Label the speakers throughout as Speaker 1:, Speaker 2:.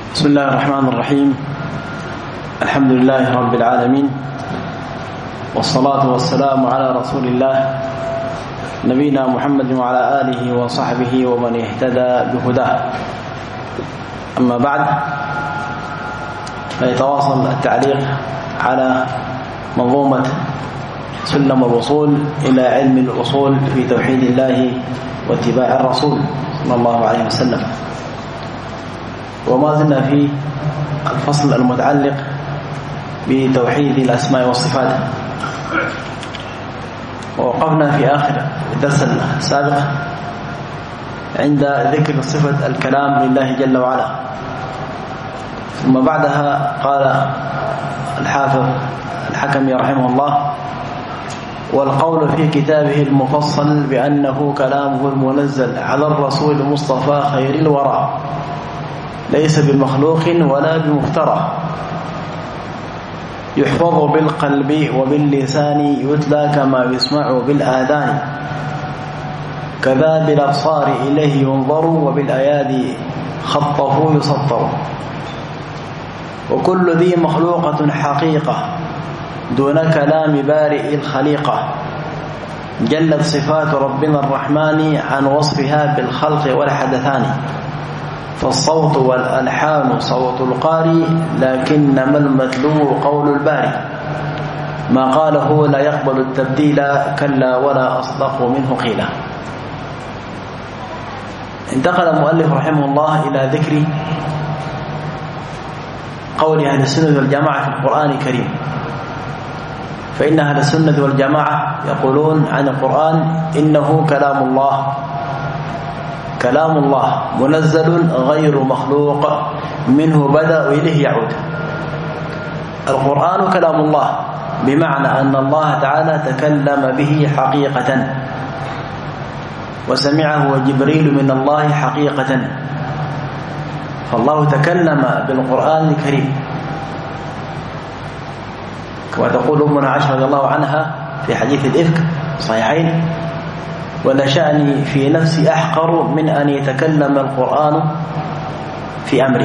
Speaker 1: بسم الله الرحمن الرحيم. الحمد لله رب العالمين، والصلاة والسلام على رسول الله نبينا محمد وعلى آله وصحبه ومن اهتدى بهداه. أما بعد، فيتواصل التعليق على منظومة سلم الوصول إلى علم الأصول في توحيد الله واتباع الرسول صلى الله عليه وسلم. وما زلنا في الفصل المتعلق بتوحيد الأسماء والصفات، ووقفنا في آخر الدرس السابق عند ذكر صفة الكلام لله جل وعلا. ثم بعدها قال الحافظ الحكمي رحمه الله: والقول في كتابه المفصل بأنه كلامه المنزل على الرسول المصطفى خير الورى، ليس بمخلوق ولا بمفترى، يحفظ بالقلب وباللسان، يتلى كما يسمع بالآذان، كذا بالأبصار إليه ينظر، وبالأيادي خطه يسطر. وكل ذي مخلوقة حقيقة دون كلام بارئ الخليقة، جلت صفات ربنا الرحمن عن وصفها بالخلق والحدثان، فالصوت والألحان صوت القارئ، لكنما المتلو قول الباري، ما قاله لا يقبل التبديل، كلا ولا أصدق منه قيلا. انتقل المؤلف رحمه الله إلى ذكر قول أهل السنة والجماعة في القرآن الكريم. فإن أهل السنة والجماعة يقولون عن القرآن إنه كلام الله، كلام الله منزل غير مخلوق، منه بدأ وإليه يعود. القرآن كلام الله بمعنى أن الله تعالى تكلم به حقيقة، وسمعه جبريل من الله حقيقة، فالله تكلم بالقرآن الكريم، كما تقول أمنا عائشة رضي الله عنها في حديث الإفك صحيحين: ولشأني في نفسي أحقر من أن يتكلم القرآن في أمره.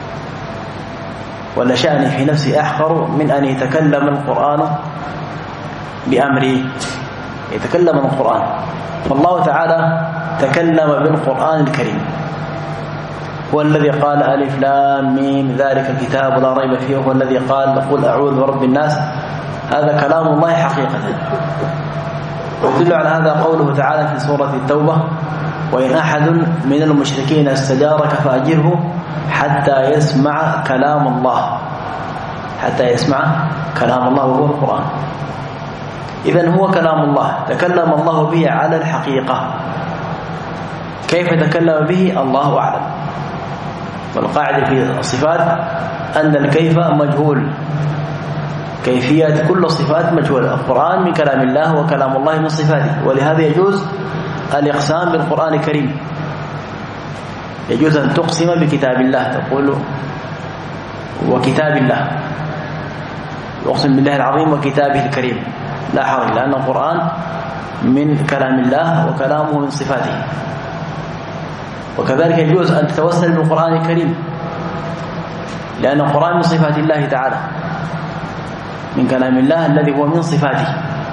Speaker 1: ولشأني في نفسي أحقر من أن يتكلم القرآن بأمره، يتكلم القرآن. فالله تعالى تكلم بالقرآن الكريم، هو الذي قال ألف لام ميم ذلك الكتاب لا ريب فيه، هو الذي قال قل أعوذ برب الناس. هذا كلام الله حقيقة. ويدل على هذا قوله تعالى في سورة التوبة: وإن أحد من المشركين استجارك فأجره حتى يسمع كلام الله، حتى يسمع كلام الله وهو القرآن. إذن هو كلام الله، تكلم الله به على الحقيقة. كيف تكلم به الله أعلم. والقاعدة في الصفات أن الكيف مجهول، كيفية كل الصفات مجهولة. القرآن من كلام الله وكلام الله من صفاته، ولهذا يجوز الإقسام بالقرآن الكريم. يجوز أن تقسم بكتاب الله، تقول وكتاب الله، يقسم بالله العظيم وكتابه الكريم، لا حرج، لأن القرآن من كلام الله وكلامه من صفاته. وكذلك يجوز أن تتوسل بالقرآن الكريم، لأن القرآن من صفات الله تعالى، من كلام الله الذي هو من صفاته،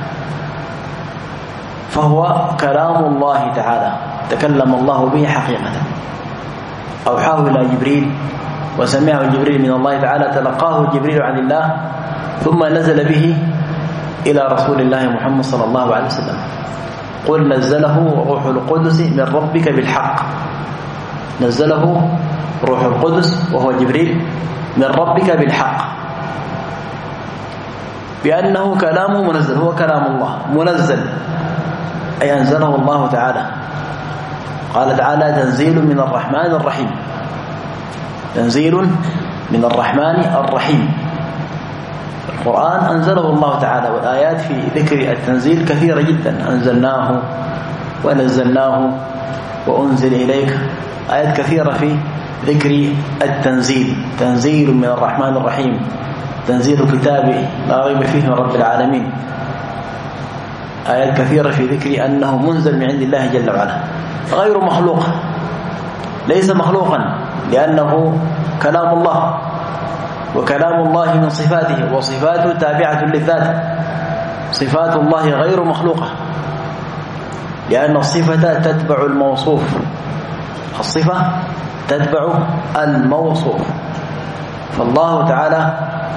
Speaker 1: فهو كلام الله تعالى، تكلم الله به حقيقة. أوحاه إلى جبريل وسمعه جبريل من الله تعالى، تلقاه جبريل عن الله، ثم نزل به إلى رسول الله محمد صلى الله عليه وسلم. قل نزله روح القدس من ربك بالحق، نزله روح القدس وهو جبريل من ربك بالحق، بأنه كلام منزل، هو كلام الله منزل، أي أنزله الله تعالى. قال تعالى: تنزيل من الرحمن الرحيم، تنزيل من الرحمن الرحيم. القرآن أنزله الله تعالى، والآيات في ذكر التنزيل كثيرة جدا: أنزلناه ونزلناه وأنزل إليك. آيات كثيرة في ذكر التنزيل، تنزيل من الرحمن الرحيم، تنزيل كتاب لا ريب فيه من رب العالمين. آيات كثيرة في ذكر أنه منزل من عند الله جل وعلا، غير مخلوق، ليس مخلوقا، لأنه كلام الله، وكلام الله من صفاته، وصفاته تابعة للذات. صفات الله غير مخلوقة، لأن الصفة تتبع الموصوف، الصفة تتبع الموصوف. فالله تعالى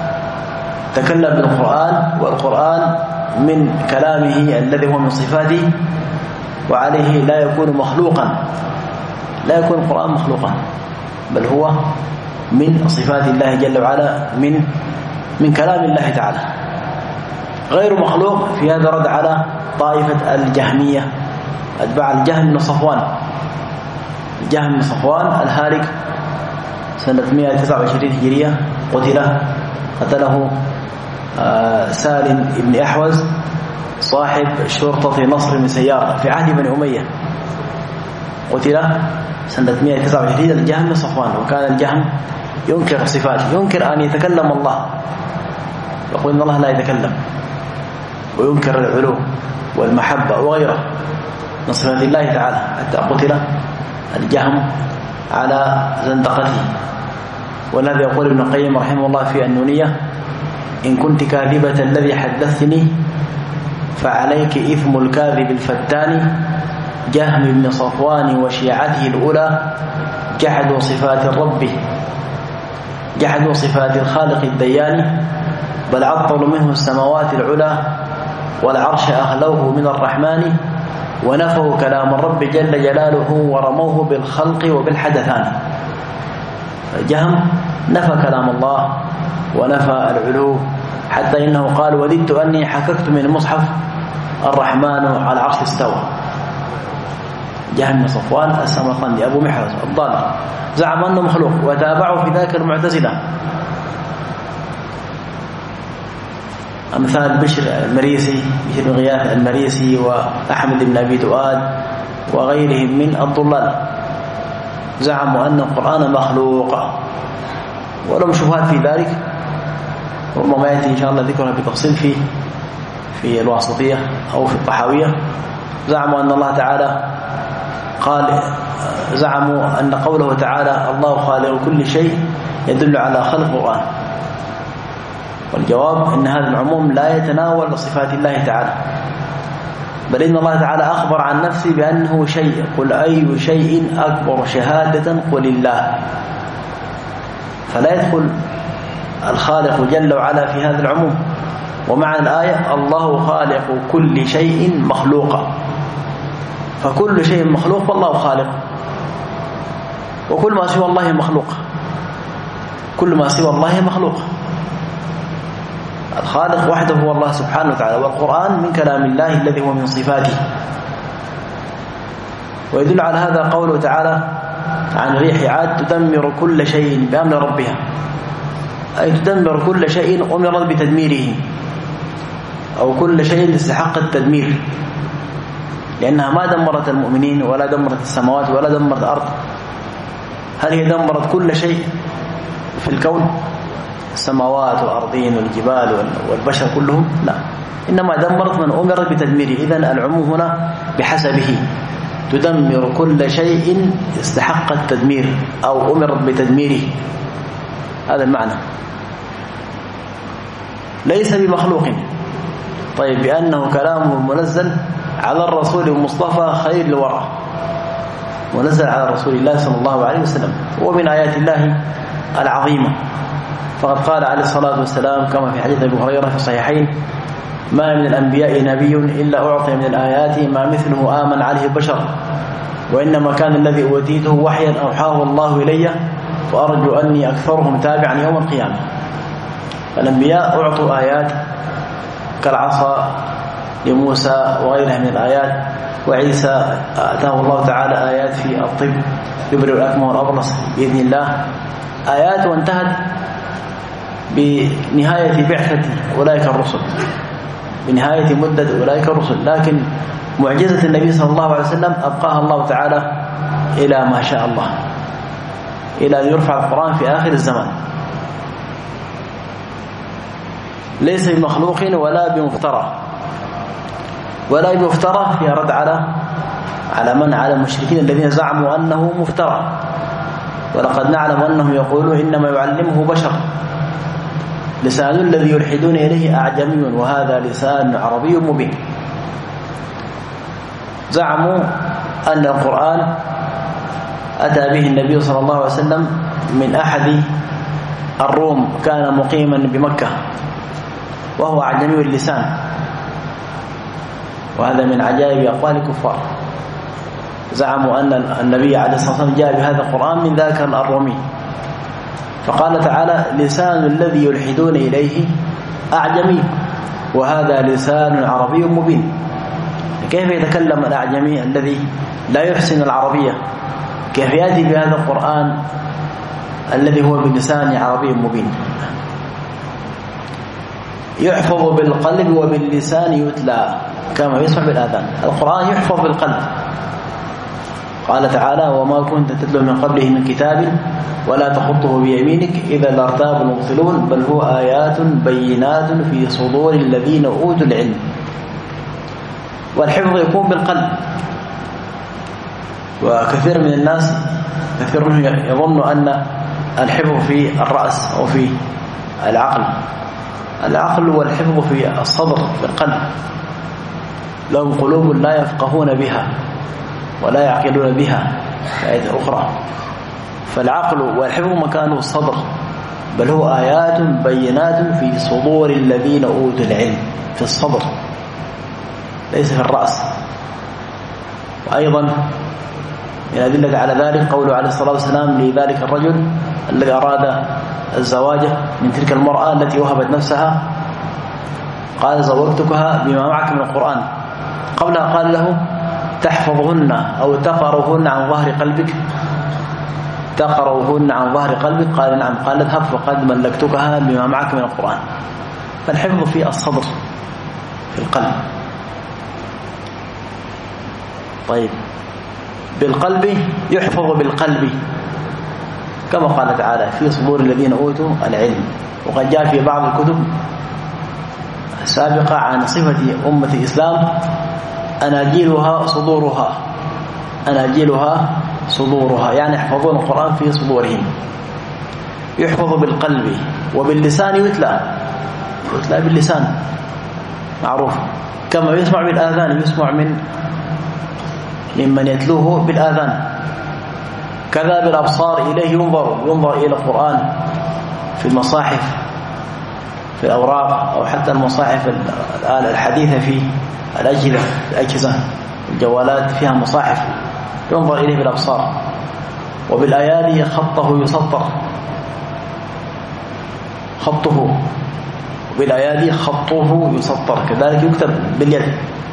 Speaker 1: تكلم بالقرآن، والقرآن من كلامه الذي هو من صفاته، وعليه لا يكون مخلوقا، لا يكون القرآن مخلوقا، بل هو من صفات الله جل وعلا، من كلام الله تعالى غير مخلوق. في هذا رد على طائفة الجهمية أتباع الجهم بن صفوان. الجهم بن صفوان الهالك سنة 129 هجرية قتله سالم بن أحوز صاحب شرطة نصر من سيارة في عهد بني أمية، قتل سنة 129 الجهم بن صفوان. وكان الجهم ينكر صفاته، ينكر أن يتكلم الله، يقول إن الله لا يتكلم، وينكر العلو والمحبة وغيره من صفات الله تعالى، حتى قتل الجهم على زندقته. والذي يقول ابن القيم رحمه الله في النونية: إن كنت كاذبة الذي حدثتني فعليك إثم الكاذب الفتان. جهم بن صفوان وشيعته الأولى جحدوا صفات الرب، جحدوا صفات الخالق الديان، بل عطلوا منه السماوات العلى، والعرش أخلوه من الرحمن، ونفوا كلام الرب جل جلاله، ورموه بالخلق وبالحدثان. جهم نفى كلام الله ونفى العلو، حتى إنه قال: وددت أني حككت من المصحف الرحمن على العرش استوى. جهم بن صفوان السمرقندي أبو محرز الضال زعم أنه مخلوق، وتابعوا في ذاك المعتزلة أمثال بشر المريسي، بشر بن غياث المريسي، وأحمد بن أبي دؤاد وغيرهم من الضلال، زعموا أن القرآن مخلوق، ولهم شبهات في ذلك، ربما يأتي إن شاء الله ذكرها بتفصيل في الواسطية أو في الطحاوية. زعموا أن الله تعالى زعموا أن قوله تعالى الله خالق كل شيء يدل على خلق القرآن، والجواب أن هذا العموم لا يتناول صفات الله تعالى، بل إن الله تعالى أخبر عن نفسه بأنه شيء، قل أي شيء أكبر شهادة قل الله. فلا يدخل الخالق جل وعلا في هذا العموم. ومعنى الآية الله خالق كل شيء مخلوقا، فكل شيء مخلوق والله خالق، وكل ما سوى الله مخلوق، كل ما سوى الله مخلوق. الخالق وحده هو الله سبحانه وتعالى، والقرآن من كلام الله الذي هو من صفاته. ويدل على هذا قوله تعالى عن ريح عاد تدمر كل شيء بأمر ربها، أي تدمر كل شيء أمرت بتدميره، أو كل شيء استحق التدمير، لأنها ما دمرت المؤمنين ولا دمرت السماوات ولا دمرت الأرض. هل هي دمرت كل شيء في الكون؟ السماوات والأرضين والجبال والبشر كلهم؟ لا، إنما دمرت من أمرت بتدميره. إذن العموم هنا بحسبه، تدمر كل شيء استحق التدمير أو أمرت بتدميره، هذا المعنى. ليس بمخلوق، طيب، بأنه كلامه منزل على الرسول المصطفى خير الورى، منزل على رسول الله صلى الله عليه وسلم، ومن آيات الله العظيمة. فقد قال عليه الصلاة والسلام كما في حديث أبي هريرة في الصحيحين: ما من الأنبياء نبي إلا أعطي من الآيات ما مثله آمن عليه البشر، وإنما كان الذي أوتيته وحيا أوحاه الله إلي، وأرجو أني أكثرهم تابعا يوم القيامة. الأنبياء أعطوا آيات كالعصا لموسى وغيرها من الآيات، وعيسى أتاه الله تعالى آيات في الطب، يبرئ الأكمه والأبرص بإذن الله، آيات وانتهت بنهاية بعثة أولئك الرسل، بنهاية مدة أولئك الرسل. لكن معجزة النبي صلى الله عليه وسلم أبقاها الله تعالى إلى ما شاء الله، إلى أن يرفع القرآن في آخر الزمان. ليس بمخلوق ولا بمفترى، ولا بمفترى في رد على المشركين الذين زعموا أنه مفترى. ولقد نعلم أنهم يقولون إنما يعلمه بشر لسان الذي يلحدون إليه أعجمي وهذا لسان عربي مبين. زعموا أن القرآن أتى به النبي صلى الله عليه وسلم من أحد الروم كان مقيما بمكة وهو أعجمي اللسان، وهذا من عجائب أقوال الكفار. زعموا أن النبي عليه الصلاة والسلام جاء بهذا القرآن من ذاك الرومي، فقال تعالى لسان الذي يلحدون إليه أعجمي وهذا لسان عربي مبين. كيف يتكلم الأعجمي الذي لا يحسن العربية، كيف يأتي بهذا القرآن الذي هو بلسان عربي مبين؟ يحفظ بالقلب وباللسان يتلى كما يسمع بالآذان. القرآن يحفظ بالقلب، قال تعالى وما كنت تتلو من قبله من كتاب ولا تخطه بيمينك إذا لارتاب المبطلون بل هو آيات بينات في صدور الذين أوتوا العلم. والحفظ يكون بالقلب، وكثير من الناس كثير منهم يظن أن الحفظ في الرأس أو في العقل. العقل والحفظ في الصدر في القلب. لهم قلوب لا يفقهون بها ولا يعقلون بها آية أخرى. فالعقل والحفظ مكانه الصدر، بل هو آيات بينات في صدور الذين أوتوا العلم، في الصدر ليس في الرأس. وأيضا من أدلة على ذلك قوله عليه الصلاة والسلام لذلك الرجل الذي أراد الزواج من تلك المرأة التي وهبت نفسها، قال زوجتكها بما معك من القرآن. قبلها قال له تحفظهن أو تقرؤهن عن ظهر قلبك، تقرؤهن عن ظهر قلبك؟ قال نعم. قال اذهب فقد ملكتكها بما معك من القرآن. فالحفظ في الصدر في القلب. طيب بالقلب يحفظ بالقلب كما قال تعالى في صدور الذين أوتوا العلم. وقد جاء في بعض الكتب السابقة عن صفة أمة الإسلام أناجيلها صدورها، أناجيلها صدورها، يعني يحفظون القرآن في صدورهم. يحفظ بالقلب وباللسان يتلى باللسان معروف، كما يسمع بالآذان، يسمع ممن يتلوه بالآذان. كذا بالأبصار إليه ينظر إلى القرآن في المصاحف في الأوراق أو حتى المصاحف الحديثة في الأجهزة الجوالات فيها مصاحف ينظر إليه بالأبصار. وبالآيات خطه يسطر، خطه وبالآيات خطه يسطر كذلك يكتب باليد.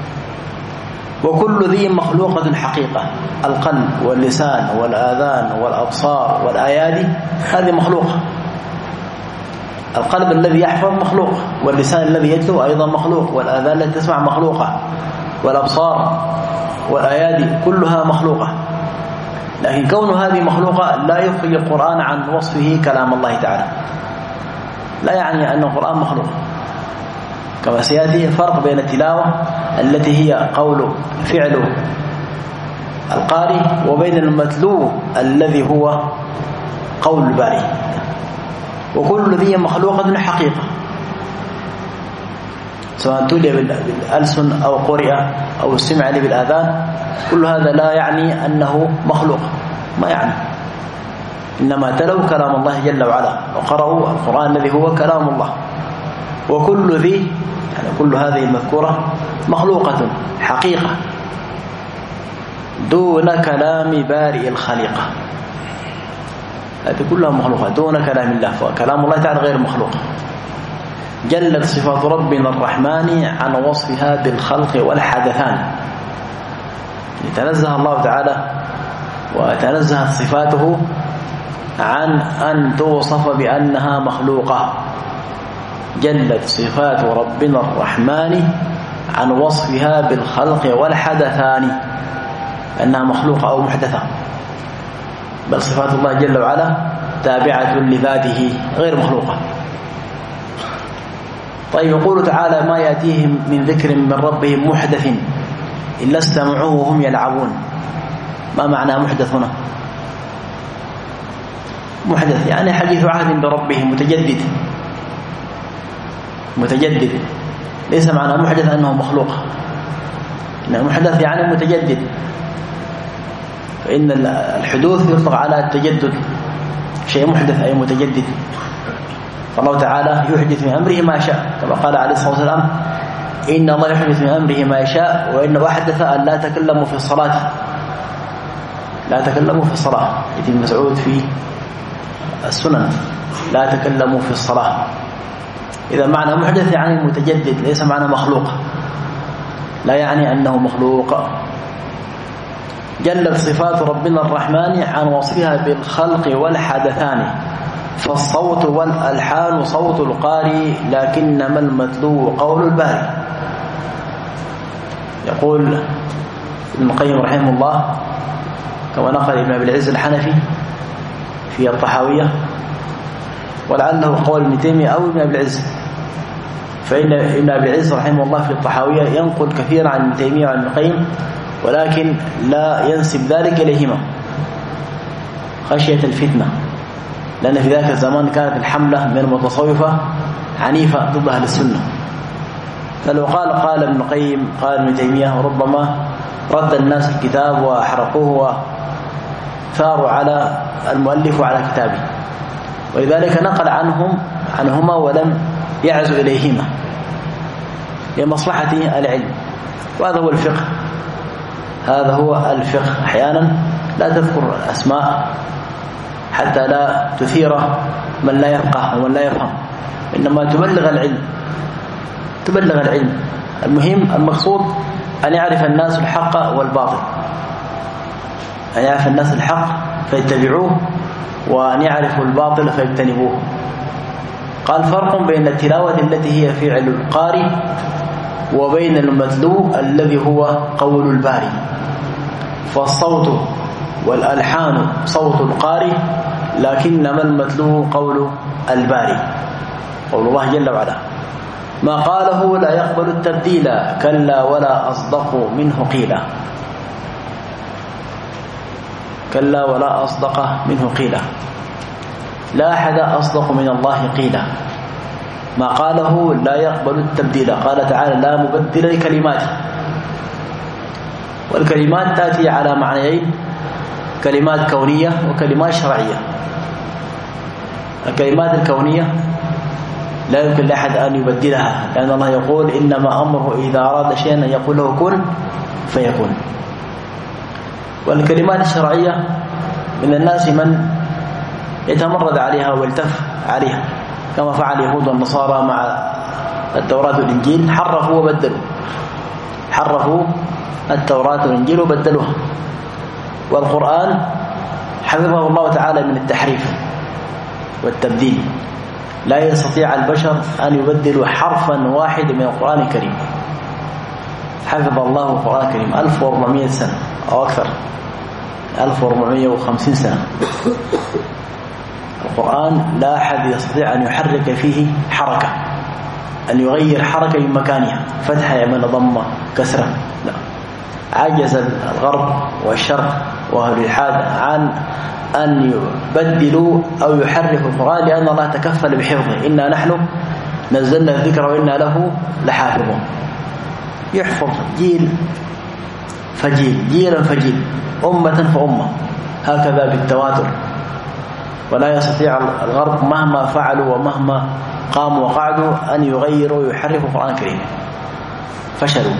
Speaker 1: وكل ذي مخلوقة حقيقة، القلب واللسان والآذان والأبصار والآيات هذه مخلوقة. القلب الذي يحفظ مخلوق، واللسان الذي يتلو أيضا مخلوق، والآذان التي تسمع مخلوقة، والأبصار والآيات كلها مخلوقة. لكن كون هذه مخلوقة لا يخرج القرآن عن وصفه كلام الله تعالى، لا يعني أن القرآن مخلوق. كما سيأتي فرق بين التلاوة التي هي قول فعل القارئ وبين المتلو الذي هو قول الباري. وكل ذي مخلوقة حقيقة، سواء تلي بالألسن أو قرئ أو سمع بالآذان، كل هذا لا يعني أنه مخلوق، ما يعني، إنما تلوا كلام الله جل وعلا وقرأوا القرآن الذي هو كلام الله. وكل ذي يعني كل هذه المذكورة مخلوقة حقيقة دون كلام بارئ الخليقة، هذه كلها مخلوقة دون كلام الله، فكلام الله تعالى غير مخلوق. جلت صفات ربنا الرحمن عن وصفها بالخلق والحدثان، يتنزه الله تعالى وتنزهت صفاته عن أن توصف بأنها مخلوقة. جلت صفات ربنا الرحمن عن وصفها بالخلق والحدثان أنها مخلوقة أو محدثة، بل صفات الله جل وعلا تابعة لذاته غير مخلوقة. طيب يقول تعالى ما يأتيهم من ذكر من ربهم محدث إلا استمعوه وهم يلعبون. ما معنى محدث هنا؟ محدث يعني حديث عهد بربه متجدد ليس معنى محدث أنه مخلوق، إنه محدث يعني متجدد، فإن الحدوث يطلق على التجدد، شيء محدث أي متجدد. فالله تعالى يحدث من أمره ما شاء، كما قال عليه الصلاة والسلام إن الله يحدث من أمره ما يشاء، وإنه أحدث أن لا تكلموا في الصلاة، لا تكلموا في الصلاة، ابن مسعود في السنن لا تكلموا في الصلاة. إذا معنى محدث يعني متجدد، ليس معنى مخلوق، لا يعني أنه مخلوق. جلت صفات ربنا الرحمن عن وصفها بالخلق والحدثان، فالصوت والألحان صوت القارئ لكنما المتلو قول الباري. يقول ابن القيم رحمه الله كما نقل ابن أبي العز الحنفي في الطحاوية، ولعله قول ابن تيمية أو ابن أبي العز، فإن ابن أبي العز رحمه الله في الطحاوية ينقل كثيرا عن ابن تيمية وعن ابن القيم، ولكن لا ينسب ذلك إليهما خشية الفتنة، لأن في ذاك الزمان كانت الحملة من المتصوفة عنيفة ضد أهل السنة، فلو قال ابن القيم قال ابن تيمية ربما رد الناس الكتاب وحرقوه وثاروا على المؤلف وعلى كتابه، ولذلك نقل عنهما ولم يعزو إليهما لمصلحة العلم. وهذا هو الفقه، هذا هو الفقه. أحيانا لا تذكر الأسماء حتى لا تثير من لا يفقه ومن لا يفهم، إنما تبلغ العلم. المهم المقصود أن يعرف الناس الحق والباطل، أن يعرف الناس الحق فيتبعوه، وأن يعرفوا الباطل فيجتنبوه. قال فرق بين التلاوة التي هي فعل القارئ وبين المتلو الذي هو قول الباري. فالصوت والألحان صوت القارئ لكنما المتلو قول الباري، قول الله جل وعلا ما قاله لا يقبل التبديل كلا ولا أصدق منه قيلا، كلا ولا أصدق منه قيلا، لا أحد أصدق من الله قيلا. ما قاله لا يقبل التبديل، قال تعالى لا مبدل لكلماته، والكلمات تأتي على معنيين، كلمات كونية وكلمات شرعية. الكلمات الكونية لا يمكن لأحد أن يبدلها، لأن الله يقول إنما أمره إذا أراد شيئا أن يقول له كن فيكون. والكلمات الشرعية من الناس من يتمرد عليها ويلتف عليها، كما فعل اليهود والنصارى مع التوراة والإنجيل، حرفوا وبدلوا، حرفوا التوراة والإنجيل وبدلوها. والقرآن حفظه الله تعالى من التحريف والتبديل، لا يستطيع البشر أن يبدلوا حرفا واحد من القرآن الكريم. حفظ الله القرآن الكريم 1400 سنة أو أكثر، 1450 سنة. القرآن لا أحد يستطيع أن يحرك فيه حركة، أن يغير حركة من مكانها، فتحة يعمل ضمة كسرة، لا. عجز الغرب والشرق وأهل الإلحاد عن أن يبدلوا أو يحرفوا القرآن، لأن الله تكفل بحفظه، إنا نحن نزلنا الذكر وإنا له لحافظون. يحفظ جيل فجيل، جيلا فجيل، أمة فأمة، هكذا بالتواتر. ولا يستطيع الغرب مهما فعلوا ومهما قاموا وقعدوا أن يغيروا ويحرفوا القرآن الكريم، فشلوا.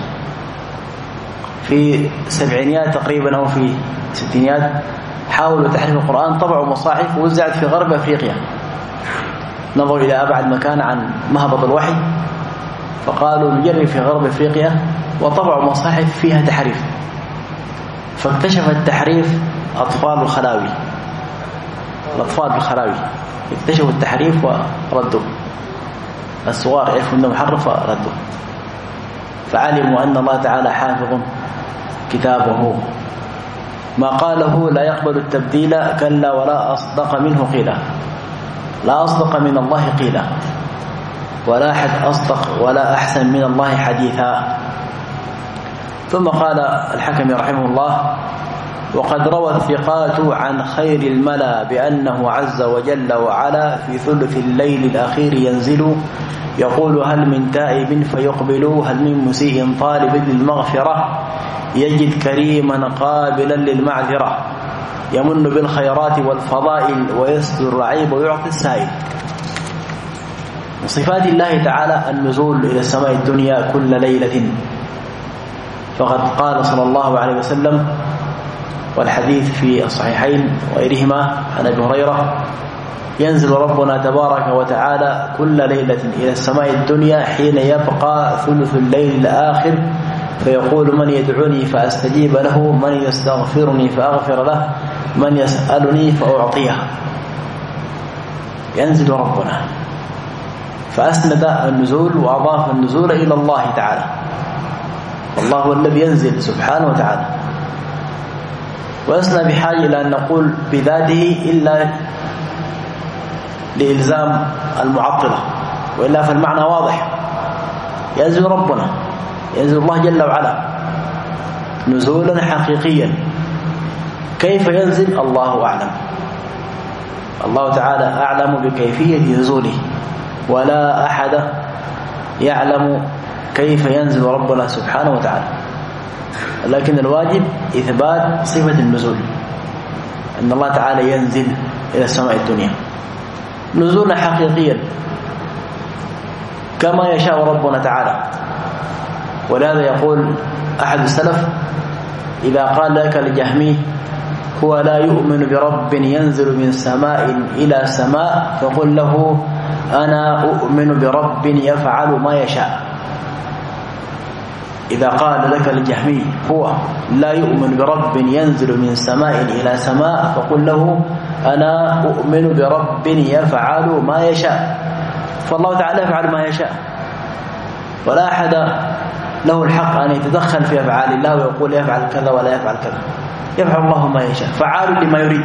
Speaker 1: في السبعينيات تقريبا أو في الستينيات حاولوا تحريف القرآن، طبعوا مصاحف ووزعت في غرب أفريقيا، نظروا إلى أبعد مكان عن مهبط الوحي، فقالوا نجرب في غرب أفريقيا، وطبعوا مصاحف فيها تحريف. فاكتشف التحريف أطفال الخلاوي، الأطفال بالخلاوي اكتشفوا التحريف وردوا، الصغار عرفوا أنه محرف وردوا، فعلموا أن الله تعالى حافظ كتابه. ما قاله لا يقبل التبديل كلا ولا أصدق منه قيلا، لا أصدق من الله قيلا، ولا أحد أصدق ولا أحسن من الله حديثا. ثم قال الحكم رحمه الله وقد روى الثقات عن خير الملا بأنه عز وجل وعلا في ثلث الليل الأخير ينزل يقول هل من تائب فيقبل هل من مسيء طالب للمغفرة يجد كريما قابلا للمعذرة يمن بالخيرات والفضائل ويسد الرعيب ويعطي السائل. من صفات الله تعالى النزول إلى السماء الدنيا كل ليلة، فقد قال صلى الله عليه وسلم والحديث في الصحيحين وغيرهما عن أبي هريرة ينزل ربنا تبارك وتعالى كل ليلة إلى السماء الدنيا حين يبقى ثلث الليل الآخر فيقول من يدعوني فأستجيب له من يستغفرني فأغفر له من يسألني فأعطيه. ينزل ربنا، فأسند النزول وأضاف النزول إلى الله تعالى، والله هو الذي ينزل سبحانه وتعالى، ولسنا بحاجة إلى أن نقول بذاته إلا لإلزام المعطلة، وإلا فالمعنى واضح. ينزل ربنا، ينزل الله جل وعلا نزولا حقيقيا. كيف ينزل؟ الله أعلم، الله تعالى أعلم بكيفية نزوله، ولا أحد يعلم كيف ينزل ربنا سبحانه وتعالى، لكن الواجب إثبات صفة النزول، أن الله تعالى ينزل إلى السماء الدنيا نزولا حقيقيا كما يشاء ربنا تعالى. ولهذا يقول أحد السلف إذا قال لك الجهمي هو لا يؤمن برب ينزل من سماء إلى سماء فقل له أنا أؤمن برب يفعل ما يشاء. إذا قال لك الجهمي هو لا يؤمن برب ينزل من سماء إلى سماء فقل له أنا أؤمن برب يفعل ما يشاء. فالله تعالى يفعل ما يشاء، ولا أحد له الحق أن يتدخل في أفعال الله ويقول يفعل كذا ولا يفعل كذا. يفعل الله ما يشاء، فعال لما يريد.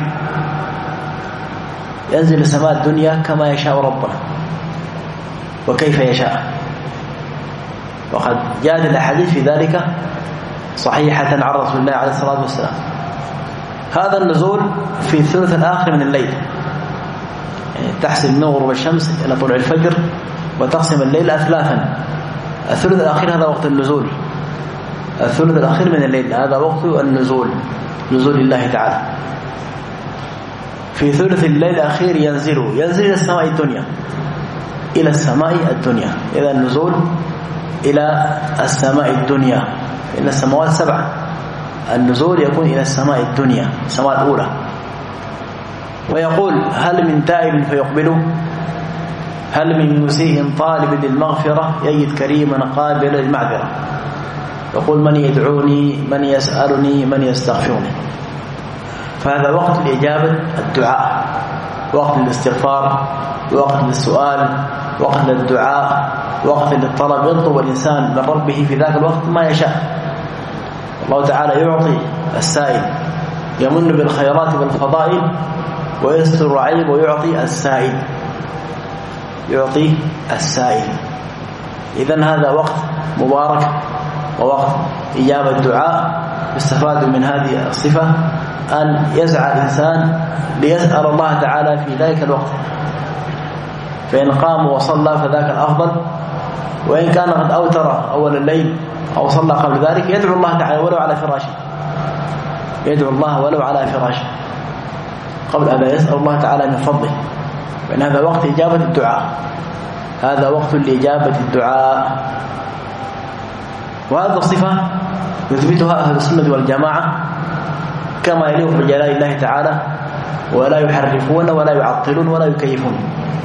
Speaker 1: ينزل السماء الدنيا كما يشاء ربنا وكيف يشاء، وقد جاءت الأحاديث في ذلك صحيحة عن رسول الله عليه الصلاة والسلام. هذا النزول في الثلث الآخر من الليل، يعني تحسب من غروب الشمس إلى طلوع الفجر وتقسم الليل أثلاثا. الثلث الأخير هذا وقت النزول، الثلث الأخير من الليل هذا وقت النزول، نزول الله تعالى. في ثلث الليل الأخير ينزل إلى السماء الدنيا، إلى السماء الدنيا. إذا النزول إلى السماء الدنيا، إلى السماوات السبعة. النزول يكون إلى السماء الدنيا، السماء الأولى. ويقول هل من تائب فيقبله هل من مسيء طالب للمغفرة يجد كريما قابلا للمعذرة. يقول من يدعوني من يسألني من يستغفرني. فهذا وقت لإجابة الدعاء، وقت للاستغفار، وقت للسؤال، وقت للدعاء، وقت للطلب. يطلب الإنسان من ربه في ذاك الوقت ما يشاء. الله تعالى يعطي السائل، يمن بالخيرات والفضائل ويستر الرعيب ويعطي السائل، يعطي السائل. إذن هذا وقت مبارك ووقت إجابة الدعاء. يستفاد من هذه الصفة أن يسعى الإنسان ليسأل الله تعالى في ذلك الوقت، فإن قام وصلى فذاك الأفضل، وإن كان قد أوتر أول الليل أو صلى قبل ذلك يدعو الله تعالى ولو على فراشه، يدعو الله ولو على فراشه قبل أن يسأل الله تعالى من فضله، فإن هذا وقت إجابة الدعاء، هذا وقت لإجابة الدعاء. وهذا الصفة يثبتها أهل السنة والجماعة كما يليق بجلال الله تعالى، ولا يحرفون ولا يعطلون ولا يكيفون.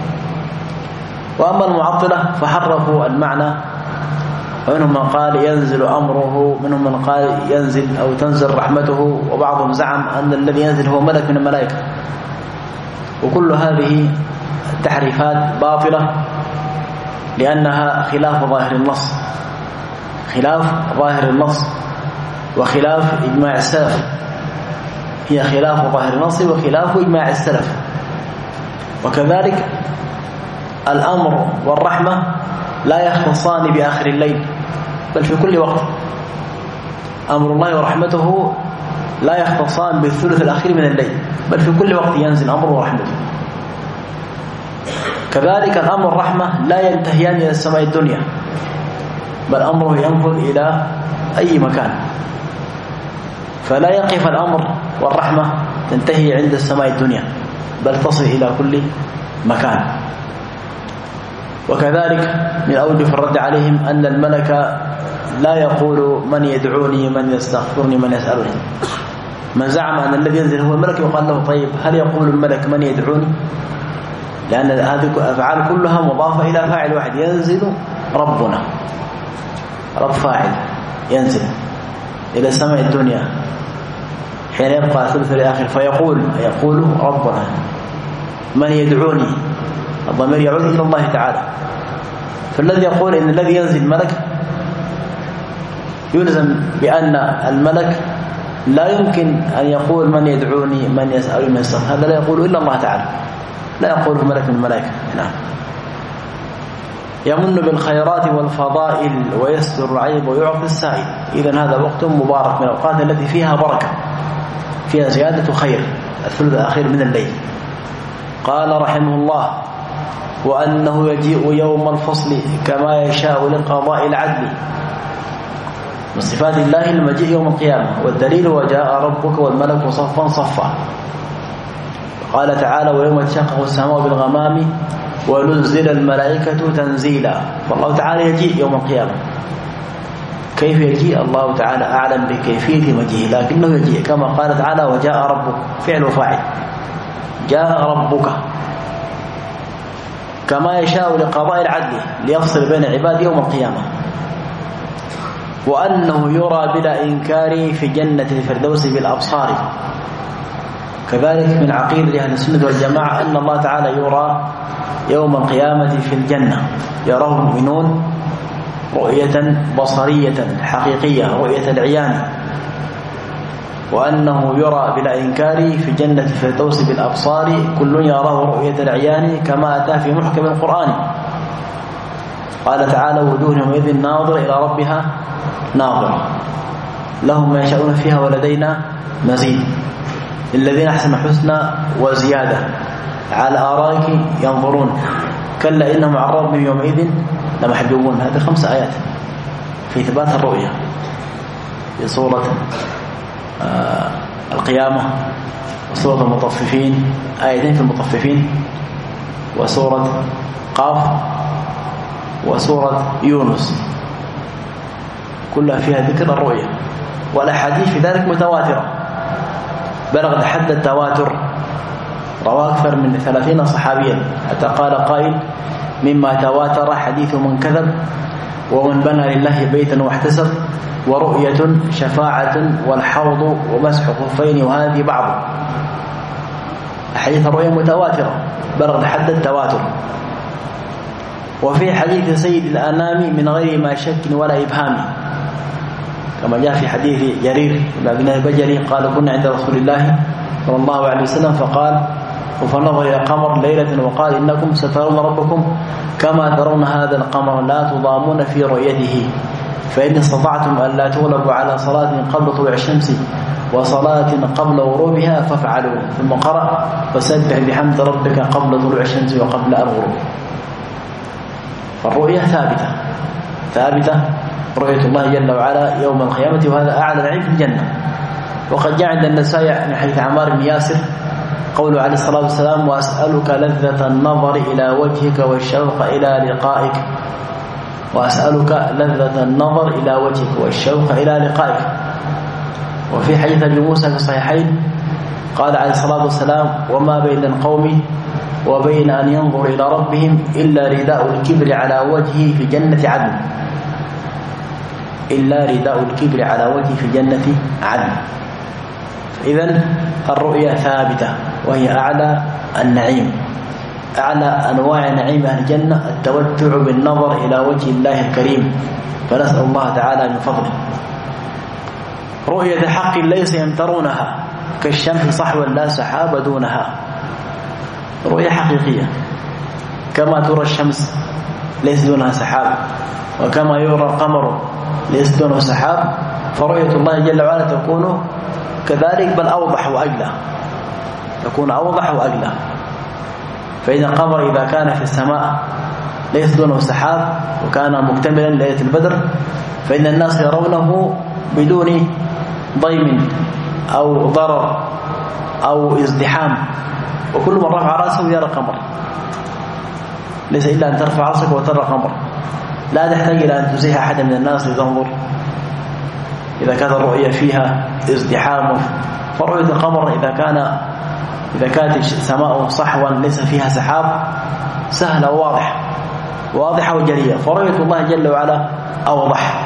Speaker 1: وأما المعطلة فحرفوا المعنى، ومنهم من قال ينزل أمره، منهم من قال ينزل أو تنزل رحمته، وبعضهم زعم أن الذي ينزل هو ملك من الملائكة. وكل هذه التحريفات باطلة لأنها خلاف ظاهر النص، خلاف ظاهر النص وخلاف إجماع السلف. هي خلاف ظاهر النص وخلاف إجماع السلف. وكذلك الأمر والرحمة لا يختصان بآخر الليل، بل في كل وقت. أمر الله ورحمته لا يختصان بالثلث الأخير من الليل، بل في كل وقت ينزل أمره ورحمته. كذلك الأمر الرحمة لا ينتهيان إلى السماء الدنيا، بل أمره ينفذ إلى أي مكان، فلا يقف الأمر والرحمة تنتهي عند السماء الدنيا، بل تصل إلى كل مكان. وكذلك من أوجه الرد عليهم أن الملك لا يقول من يدعوني من يستغفرني من يسألني. من زعم أن الذي ينزل هو الملك يقال له طيب هل يقول الملك من يدعوني؟ لأن هذه الأفعال كلها مضافة إلى فاعل واحد، ينزل ربنا، رب فاعل ينزل إلى السماء الدنيا حين يبقى ثلث الآخر فيقول ربنا من يدعوني، الضمير يعود إلى الله تعالى. فالذي يقول إن الذي ينزل ملك يلزم بأن الملك لا يمكن أن يقول من يدعوني من يسأل من يستغفر، هذا لا يقول إلا الله تعالى، لا يقوله ملك من الملائكة. نعم. يمن بالخيرات والفضائل ويستر العيب ويعطي السائل. إذن هذا وقت مبارك من الأوقات التي فيها بركة، فيها زيادة خير، الثلث الأخير من الليل. قال رحمه الله: وأنه يجيء يوم الفصل كما يشاء لقضاء العدل. من صفات الله المجيء يوم القيامة، والدليل وجاء ربك والملك صفا صفا. قال تعالى: ويوم تشقق السماء بالغمام ونزل الملائكة تنزيلا. فالله تعالى يجيء يوم القيامة. كيف يجيء؟ الله تعالى أعلم بكيفية مجيئه، لكنه يجيء كما قال تعالى: وجاء ربك، فعل وفاعل، جاء ربك كما يشاء لقضاء العدل ليفصل بين عباد يوم القيامة. وأنه يرى بلا إنكار في جنة الفردوس بالأبصار. كذلك من عقيدة أهل السنة والجماعة أن الله تعالى يرى يوم القيامة في الجنة، يراه المؤمنون رؤية بصرية حقيقية، رؤية العيان. وأنه يرى بلا إنكار في جنة الفردوس بالأبصار، كل يراه رؤية العيان كما أتى في محكم القرآن. قال تعالى: وجوه يومئذ ناظرة إلى ربها ناظرة، لهم ما يشاءون فيها ولدينا مزيد، للذين أحسنوا الحسنى وزيادة، على الآرائك ينظرون، كلا إنهم عن ربهم يومئذ لمحجوبون. هذه 5 آيات في إثبات الرؤية في سورة القيامة، وسورة المطففين، آيتين في المطففين، وسورة قاف، وسورة يونس، كلها فيها ذكر الرؤية. والأحاديث في ذلك متواترة بلغ حد التواتر، رواه أكثر من 30 صحابيا، حتى قال قائل: مما تواتر حديث من كذب، ومن بنى لله بيتا واحتسب، ورؤية شفاعة والحوض ومسح خفين، وهذه بعض أحاديث الرؤية متواترة بلغ حد التواتر. وفي حديث سيد الأنام من غير ما شك ولا إبهام، كما جاء في حديث جرير بن عبد الله البجلي قال: كنا عند رسول الله صلى الله عليه وسلم فقال فنظر إلى قمر ليلة وقال: إنكم سترون ربكم كما ترون هذا القمر لا تضامون في رؤيته، فإن استطعتم أن لا تغلبوا على صلاة قبل طلوع الشمس وصلاة قبل غروبها فافعلوا. ثم قرأ: فسبح بحمد ربك قبل طلوع الشمس وقبل الغروب. فالرؤية ثابتة رؤية الله جل وعلا يوم القيامة، وهذا أعلى نعيم في الجنة. وقد جاء عند النسائي من حديث عمار بن ياسر قوله عليه الصلاة والسلام: وأسألك لذة النظر إلى وجهك والشوق إلى لقائك، وأسألك لذة النظر إلى وجهك والشوق إلى لقائك. وفي حديث أبي موسى في الصحيحين قال عليه الصلاة والسلام: وما بين القوم وبين أن ينظر إلى ربهم إلا رداء الكبر على وجهه في جنة عدن، إلا رداء الكبر على وجهه في جنة عدن. إذن الرؤيا ثابتة، وهي أعلى النعيم، أعلى أنواع نعيم أهل الجنة، التوتع بالنظر إلى وجه الله الكريم، فنسأل الله تعالى من فضله. رؤية حق ليس يمترونها كالشمس صحوا لا سحاب دونها، رؤية حقيقية، كما ترى الشمس ليس دونها سحاب، وكما يرى القمر ليس دونه سحاب، فرؤية الله جل وعلا تكون كذلك بل أوضح وأجلى، يكون أوضح وأجلى. فإن القمر إذا كان في السماء ليس دونه سحاب وكان مكتملا ليلة البدر فإن الناس يرونه بدون ضيم أو ضرر أو ازدحام، وكل من رفع رأسه يرى قمر، ليس إلا أن ترفع رأسك وترى قمر، لا تحتاج إلى أن تزيح أحد من الناس لتنظر إذا كانت الرؤية فيها ازدحام. فرؤية القمر إذا كانت السماء صحوا ليس فيها سحاب سهلة واضحة وجلية، فرؤية الله جل وعلا أوضح.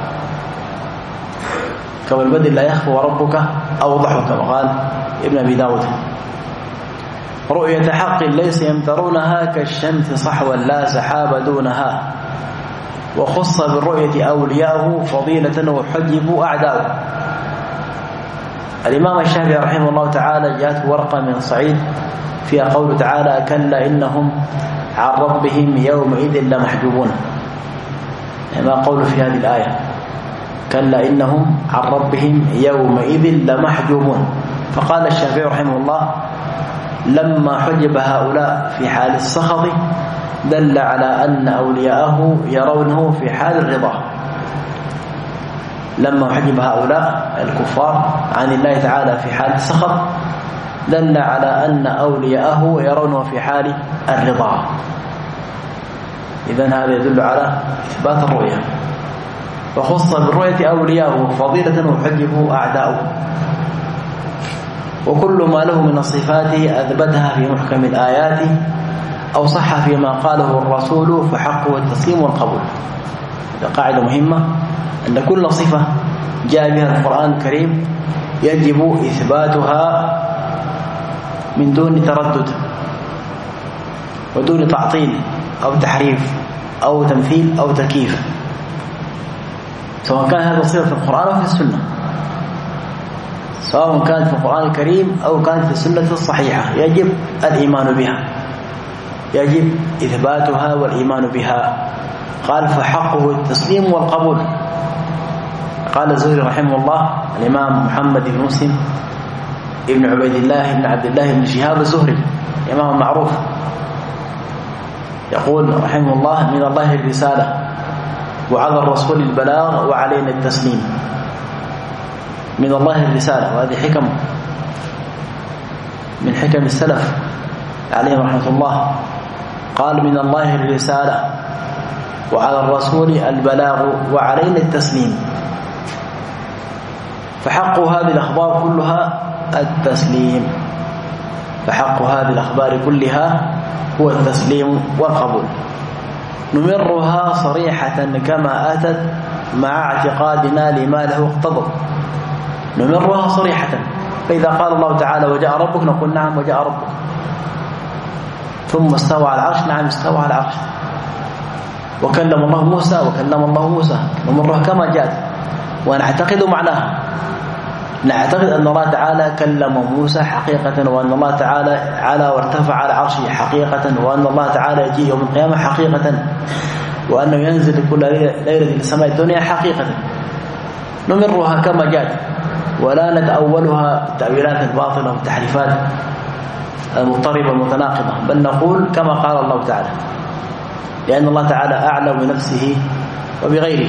Speaker 1: كما البدر لا يخفى وربك أوضح، كما قال ابن أبي داود. رؤية حق ليس يمترونها كالشمس صحوا لا سحاب دونها، وخص بالرؤية أولياءه فضيلة وحجبوا أعداؤه. الإمام الشافعي رحمه الله تعالى جاءت ورقة من صعيد فيها قول تعالى كلا إنهم عن ربهم يومئذ لمحجوبون، ما قول في هذه الآية كلا إنهم عن ربهم يومئذ لمحجوبون. فقال الشافعي رحمه الله لما حجب هؤلاء في حال السخط دل على أن أولياءه يرونه في حال الرضا. لما حجب هؤلاء الكفار عن الله تعالى في حال السخط دل على أن أولياءه يرونه في حال الرضا. إذن هذا يدل على إثبات الرؤية. وخص بالرؤية أولياءه فضيلة وحجبه أعداؤه، وكل ما له من الصفات أثبتها في محكم الآيات أو صح فيما قاله الرسول فحقه التسليم والقبول. هذه قاعدة مهمة، أن كل صفة جاء بها القرآن الكريم يجب إثباتها من دون تردد ودون تعطيل أو تحريف أو تمثيل أو تكييف، سواء كان هذا الصفة في القرآن أو في السنة، سواء كانت في القرآن الكريم أو كانت في السنة الصحيحة، يجب الإيمان بها، يجب إثباتها والإيمان بها. قال فحقه التسليم والقبول. قال الزهري رحمه الله الإمام محمد بن مسلم ابن عبيد الله بن عبد الله بن شهاب الزهري إمام معروف، يقول رحمه الله من الله الرسالة وعلى الرسول البلاغ وعلينا التسليم. من الله الرسالة، وهذه حكم من حكم السلف عليهم رحمة الله. قال من الله الرسالة وعلى الرسول البلاغ وعلينا التسليم، فحق هذه الأخبار كلها التسليم، فحق هذه الأخبار كلها هو التسليم والقبول. نمرها صريحة كما أتت مع اعتقادنا لما له اقتضت. نمرها صريحة، فإذا قال الله تعالى وجاء ربك نقول نعم وجاء ربك، ثم استوى على العرش، نعم استوى على العرش، وكلم الله موسى وكلم الله موسى، نمرها كما جاءت ونعتقد معناها. نعتقد أن الله تعالى كلم موسى حقيقة، وأن الله تعالى على وارتفع على عرشه حقيقة، وأن الله تعالى يجي يوم القيامة حقيقة، وأنه ينزل كل ليلة لسماء الدنيا حقيقة. نمرها كما جاءت ولا نتأولها التأويلات الباطلة والتحريفات المضطربة المتناقضة، بل نقول كما قال الله تعالى، لأن الله تعالى أعلم بنفسه وبغيره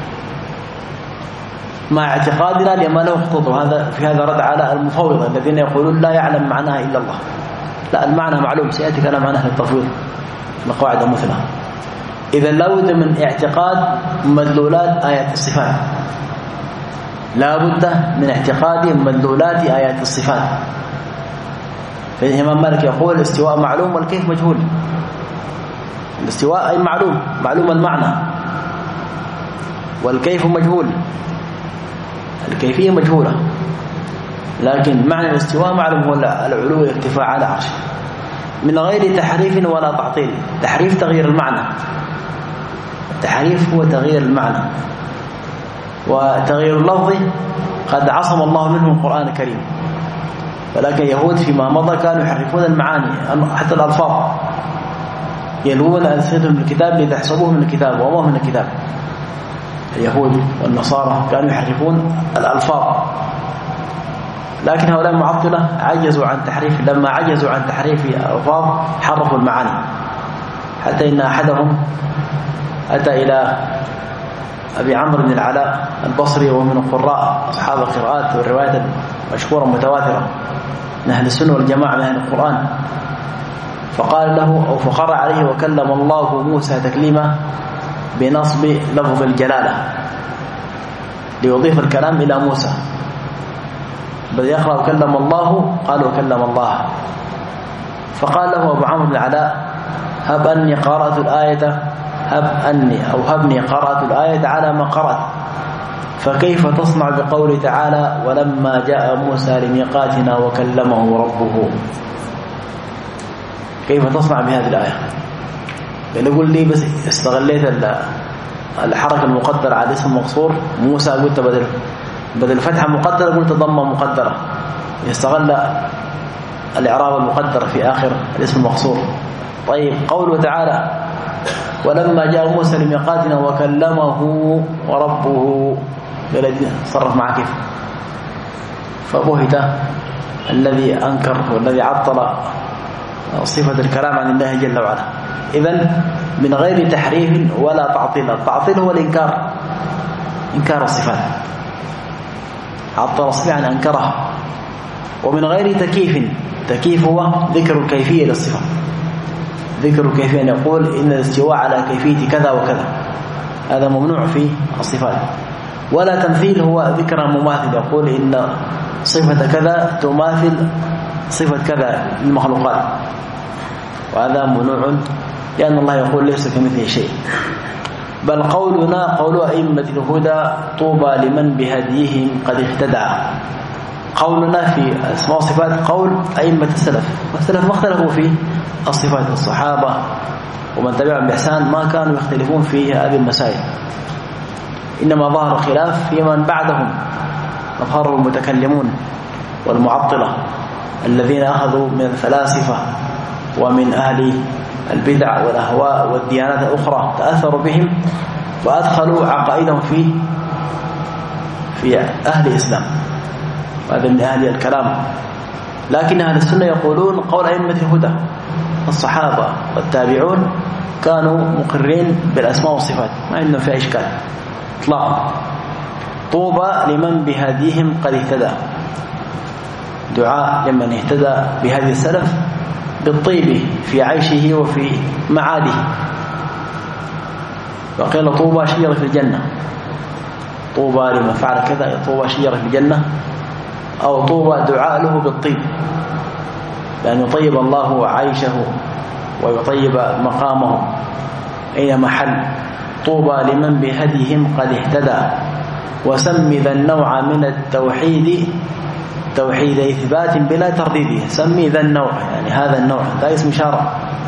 Speaker 1: مع اعتقادنا لما له اقتضى. وهذا في هذا رد على المفوضة الذين يقولون لا يعلم معناها إلا الله. لا، المعنى معلوم، سيأتي كلام عن أهل التفويض لقواعد مثلها. إذا لا بد من اعتقاد مدلولات آيات الصفات، لا بد من اعتقاد مدلولات آيات الصفات. فالإمام مالك يقول الاستواء معلوم والكيف مجهول. الاستواء أي معلوم المعنى، والكيف مجهول، الكيفية مجهولة، لكن معنى الاستواء معلوم، هو العلو والارتفاع على عرشه من غير تحريف ولا تعطيل. تحريف تغيير المعنى، التحريف هو تغيير المعنى، وتغيير اللفظ قد عصم الله منه القرآن الكريم، ولكن اليهود فيما مضى كانوا يحرفون المعاني حتى الألفاظ، يلوون ألسنتهم من الكتاب لتحسبوه من الكتاب وما هو من الكتاب. اليهود والنصارى كانوا يحرفون الألفاظ لكن هؤلاء المعطلة عجزوا عن تحريف، لما عجزوا عن تحريف الألفاظ حرفوا المعاني، حتى إن أحدهم أتى إلى أبي عمرو بن العلاء البصري ومن القراء أصحاب القراءات والروايات المشهورة متواترة من أهل السنة والجماعة من أهل القرآن، فقال له أو فقرأ عليه وكلم الله موسى تكليما بنصب لفظ الجلالة ليضيف الكلام إلى موسى، بل يقرأ وكلم الله قال وكلم الله. فقال له أبو عمرو بن العلاء هب أني قرأت الآية هبني قرأت الآية على ما قرأت، فكيف تصنع بقول تعالى ولما جاء موسى لميقاتنا وكلمه ربه؟ كيف تصنع بهذه الآية؟ يقول لي بس استغليت الحركة المقدرة على اسم مقصور موسى، قلت بدل فتحة مقدرة قلت ضمة مقدرة، يستغل الإعراب المقدر في آخر الاسم المقصور. طيب قوله تعالى ولما جاء موسى لميقاتنا وكلمه وربه صرف معه كيف؟ فبهت الذي أنكر والذي عطل صفة الكلام عن الله جل وعلا. إذن من غير تحريف ولا تعطيل. التعطيل هو الإنكار، إنكار الصفات، عطل الصفة عن أنكرها. ومن غير تكييف هو ذكر الكيفية للصفة، ذكر الكيفية أن يقول إن الاستواء على كيفية كذا وكذا، هذا ممنوع في الصفات. ولا تمثيل هو ذكر مماثل، يقول إن صفة كذا تماثل صفة كذا للمخلوقات، وهذا ممنوع لأن الله يقول ليس كمثله شيء. بل قولنا قول أئمة الهدى طوبى لمن بهديهم قد اهتدى. قولنا في أسماء وصفات قول أئمة السلف، والسلف ما اختلفوا في الصفات، الصحابة ومن تبعهم بإحسان ما كانوا يختلفون في هذه المسائل، إنما ظهر خلاف في من بعدهم، أظهره المتكلمون والمعطلة الذين أخذوا من الفلاسفة ومن أهل البدع والأهواء والديانات الأخرى، تأثروا بهم وأدخلوا عقائدهم في أهل الإسلام، هذا من أهل الكلام. لكن أهل السنة يقولون قول أئمة الهدى الصحابة والتابعون كانوا مقرين بالأسماء والصفات، ما عندهم فيها إشكال إطلاقا. طوبى لمن بهديهم قد اهتدى، دعاء لمن اهتدى بهدي السلف بالطيب في عيشه وفي معاده. وقيل طوبى شجرة في الجنة، طوبى لمن فعل كذا، طوبى شجرة في الجنة، أو طوبى دعاء له بالطيب، لأن يطيب الله عيشه ويطيب مقامه أي محل. طوبى لمن بهديهم قد اهتدى، وسم ذا النوع من التوحيد توحيد إثبات بلا ترديد. سمي ذا النوع يعني هذا النوع، ذا اسم إشارة،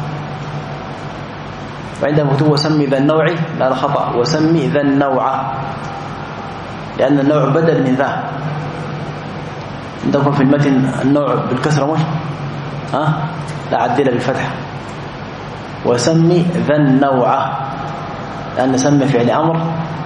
Speaker 1: وعندما مكتوب وسمي ذا النوع لا خطأ، وسمي ذا النوع لأن النوع بدل من ذا. عندكم في المتن النوع بالكسرة مش لا عدل بالفتح. وسمي ذا النوع لأن سمي فعل أمر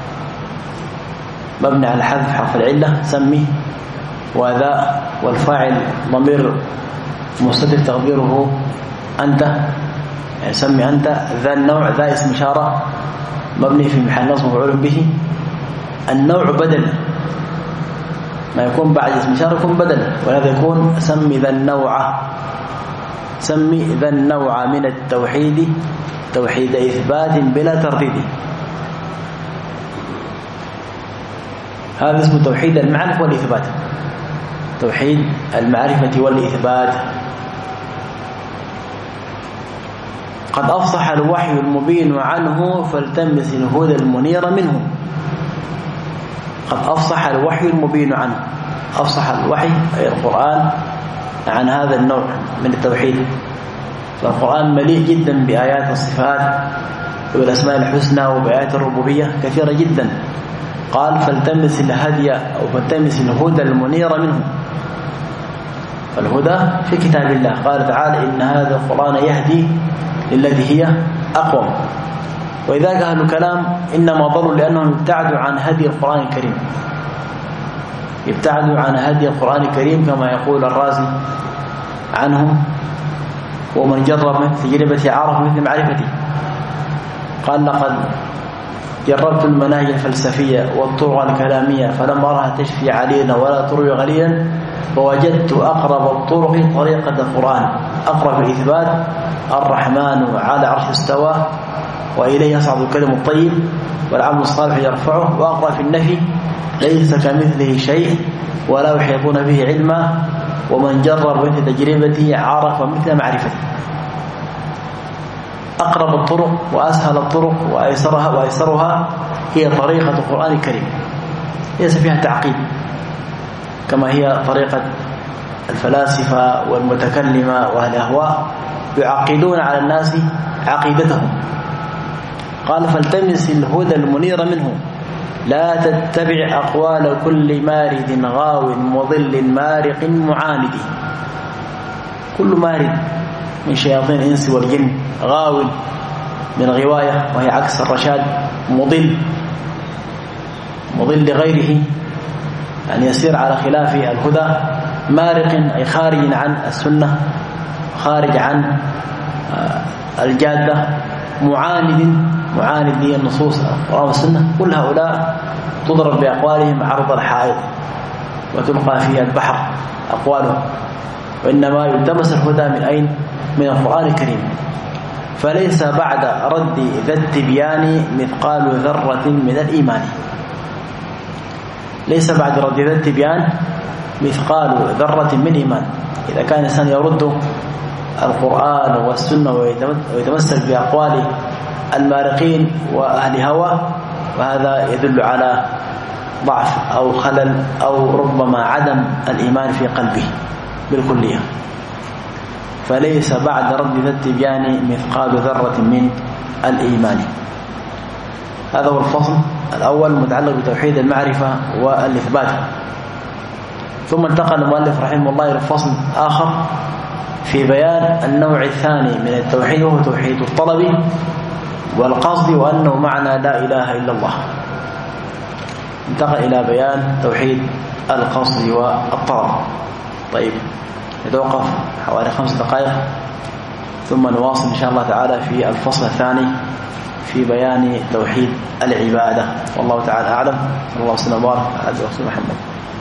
Speaker 1: مبني على حذف حرف العلة سمي، وذا والفاعل ضمير مستتر تقديره أنت، يعني سمي أنت. ذا النوع ذا اسم إشارة مبني في محل نصب مفعول به. النوع بدل، ما يكون بعد اسم إشارة يكون بدل، ولهذا يكون سمي ذا النوع، سمي ذا النوع من التوحيد توحيد إثبات بلا ترديد. هذا اسمه توحيد المعرفة والإثبات، توحيد المعرفة والإثبات. قد أفصح الوحي المبين عنه فالتمس الهدى المنير منه. قد أفصح الوحي المبين عنه، أفصح الوحي أي القرآن عن هذا النوع من التوحيد. فالقرآن مليء جدا بآيات الصفات والأسماء الحسنى وبآيات الربوبية كثيرة جدا. قال فالتمس الهدي أو فالتمس الهدى المنير منه، فالهدى في كتاب الله. قال تعالى إن هذا القرآن يهدي للتي هي أقوم. وإذا أهل الكلام إنما ضلوا لأنهم ابتعدوا عن هدي القرآن الكريم، ابتعدوا عن هدي القرآن الكريم كما يقول الرازي عنهم: ومن جرب مثل تجربتي عرف مثل معرفتي. قال: لقد جربت المناهج الفلسفية والطرق الكلامية فلم أرها تشفي علينا ولا تروي غليلا، فوجدت أقرب الطرق طريقة القرآن، أقرب في الإثبات: الرحمن على عرش استوى وإليه يصعد الكلم الطيب والعمل الصالح يرفعه، وأقرب في النفي: ليس كمثله شيء ولا يحيطون به علما، ومن جرب مثل تجربتي عرف مثل معرفتي. أقرب الطرق وأسهل الطرق وأيسرها هي طريقة القرآن الكريم، ليس فيها تعقيد كما هي طريقة الفلاسفة والمتكلمة وأهل الأهواء، يعقدون على الناس عقيدتهم. قال: فالتمس الهدى المنير منه، لا تتبع أقوال كل مارد غاو مضل مارق معاند. كل مارد من شياطين الإنس والجن، غاو من غواية وهي عكس الرشاد، مضل لغيره يعني يسير على خلاف الهدى، مارق أي خارج عن السنة، خارج عن الجادة، معاند للنصوص القرآن والسنة. كل هؤلاء تضرب بأقوالهم عرض الحائط وتلقى في البحر أقوالهم، وإنما يلتمس الهدى من أين؟ من القرآن الكريم. فليس بعد رد ذا التبيان مثقال ذرة من الإيمان. ليس بعد رد ذا التبيان مثقال ذرة من إيمان. إذا كان الإنسان يرد القرآن والسنة ويتمسك بأقوال المارقين وأهل هوى، وهذا يدل على ضعف أو خلل أو ربما عدم الإيمان في قلبه بالكلية. فليس بعد رد ذا التبيان مثقال ذرة من الإيمان. هذا هو الفصل الأول المتعلق بتوحيد المعرفة والإثبات. ثم انتقل المؤلف رحمه الله إلى الفصل آخر في بيان النوع الثاني من التوحيد، وهو توحيد الطلب والقصد، وأنه معنى لا إله إلا الله. انتقل إلى بيان توحيد القصد والطلب. طيب، نتوقف حوالي 5 دقائق ثم نواصل إن شاء الله تعالى في الفصل الثاني في بيان توحيد العبادة. والله تعالى أعلم. الله وسلم وبارك على عبده ورسوله محمد.